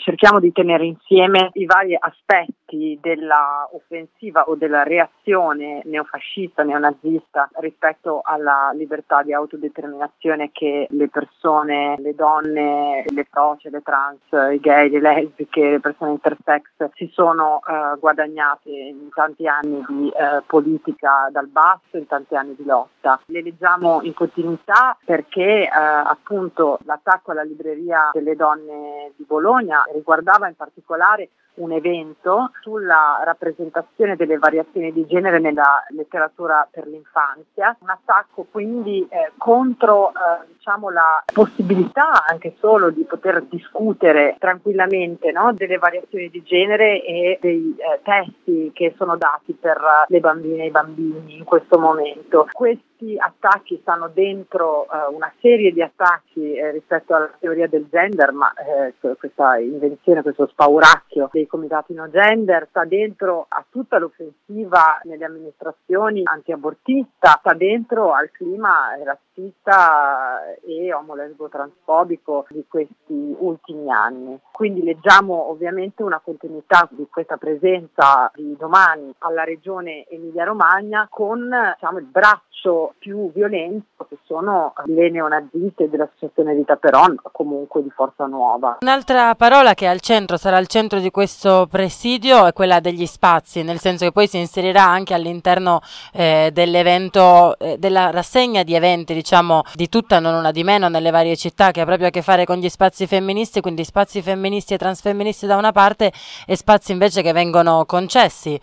cerchiamo di tenere insieme i vari aspetti della offensiva o della reazione neofascista, neonazista rispetto alla libertà di autodeterminazione che le persone, le donne, le froce, le trans, i gay, le lesbiche, le persone intersex si sono guadagnate in tanti anni di politica dal basso, in tanti anni di lotta. Le leggiamo in continuità perché appunto l'attacco alla libreria delle donne di Bologna riguardava in particolare un evento sulla rappresentazione delle variazioni di genere nella letteratura per l'infanzia, un attacco quindi contro la possibilità anche solo di poter discutere tranquillamente, no, delle variazioni di genere e dei testi che sono dati per le bambine e i bambini in questo momento. Questi attacchi stanno dentro una serie di attacchi rispetto alla teoria del gender, ma questa invenzione, questo spauracchio dei comitati no gender sta dentro a tutta l'offensiva nelle amministrazioni anti-abortista, sta dentro al clima razzista e omolesbo-transfobico di questi ultimi anni. Quindi leggiamo ovviamente una continuità di questa presenza di Domani alla regione Emilia-Romagna con il braccio più violento che sono le neonaziste dell'associazione Vita Peron, comunque di Forza Nuova. Un'altra parola che sarà al centro di questo presidio è quella degli spazi, nel senso che poi si inserirà anche all'interno dell'evento, della rassegna di eventi, di tutta non una di meno nelle varie città, che ha proprio a che fare con gli spazi femministi, quindi spazi femministi e transfemministi da una parte e spazi invece che vengono concessi,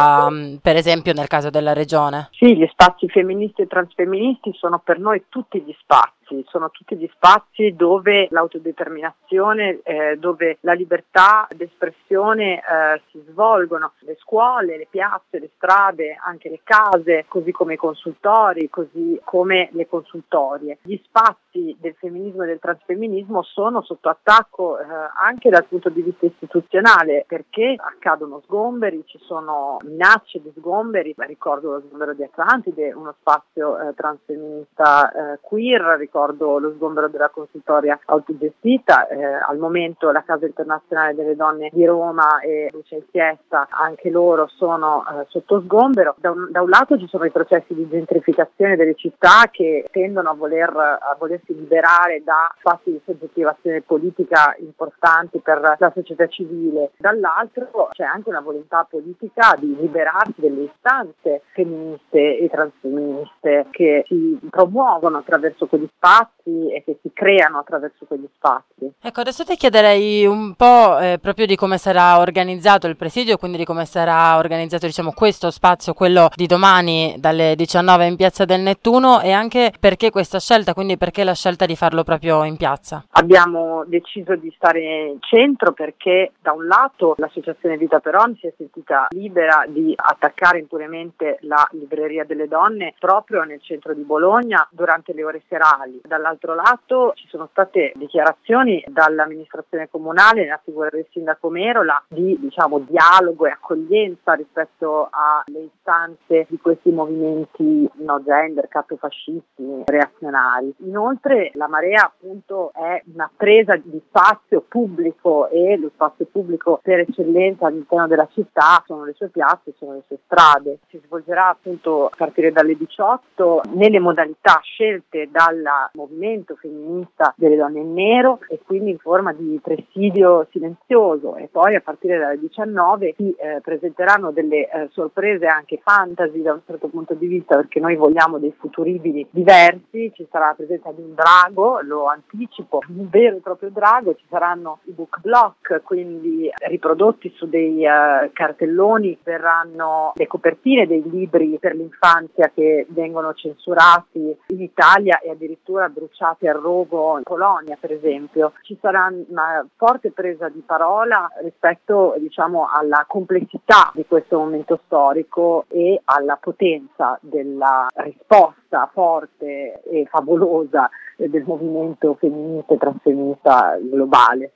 per esempio nel caso della regione. Sì, gli spazi femministi e transfemministi sono per noi tutti gli spazi. Sono tutti gli spazi dove l'autodeterminazione, dove la libertà d'espressione si svolgono, le scuole, le piazze, le strade, anche le case, così come i consultori, così come le consultorie. Gli spazi del femminismo e del transfemminismo sono sotto attacco anche dal punto di vista istituzionale, perché accadono sgomberi, ci sono minacce di sgomberi. Ricordo lo sgombero di Atlantide, uno spazio transfemminista queer, ricordo lo sgombero della consultoria autogestita, al momento la Casa Internazionale delle Donne di Roma e Luce in Fiesta, anche loro sono sotto sgombero. Da un lato ci sono i processi di gentrificazione delle città che tendono a volersi liberare da spazi di soggettivazione politica importanti per la società civile, dall'altro c'è anche una volontà politica di liberarsi delle istanze femministe e transfemministe che si promuovono attraverso quegli spazi e che si creano attraverso quegli spazi. Ecco, adesso ti chiederei un po' proprio di come sarà organizzato il presidio, quindi di come sarà organizzato questo spazio, quello di domani dalle 19 in Piazza del Nettuno, e anche perché questa scelta, quindi perché la scelta di farlo proprio in piazza. Abbiamo deciso di stare in centro perché da un lato l'associazione Vita Peron si è sentita libera di attaccare impunemente la libreria delle donne proprio nel centro di Bologna durante le ore serali. Dall'altro lato ci sono state dichiarazioni dall'amministrazione comunale nella figura del sindaco Merola di dialogo e accoglienza rispetto alle istanze di questi movimenti no gender, catofascisti, reazionari. Inoltre la Marea appunto è una presa di spazio pubblico e lo spazio pubblico per eccellenza all'interno della città sono le sue piazze, sono le sue strade. Si svolgerà appunto a partire dalle 18 nelle modalità scelte dal movimento femminista delle donne in nero e quindi in forma di presidio silenzioso, e poi a partire dalle 19 si presenteranno delle sorprese anche fantasy da un certo punto di vista, perché noi vogliamo dei futuribili diversi. Ci sarà la presenza di un drago, lo anticipo, un vero e proprio drago. Ci saranno i book block, quindi riprodotti su dei cartelloni verranno le copertine dei libri per l'infanzia che vengono censurati in Italia e addirittura bruciati al rogo in Polonia, per esempio. Ci sarà una forte presa di parola rispetto alla complessità di questo momento storico e alla potenza della risposta forte e favolosa del movimento femminista e transfemminista globale.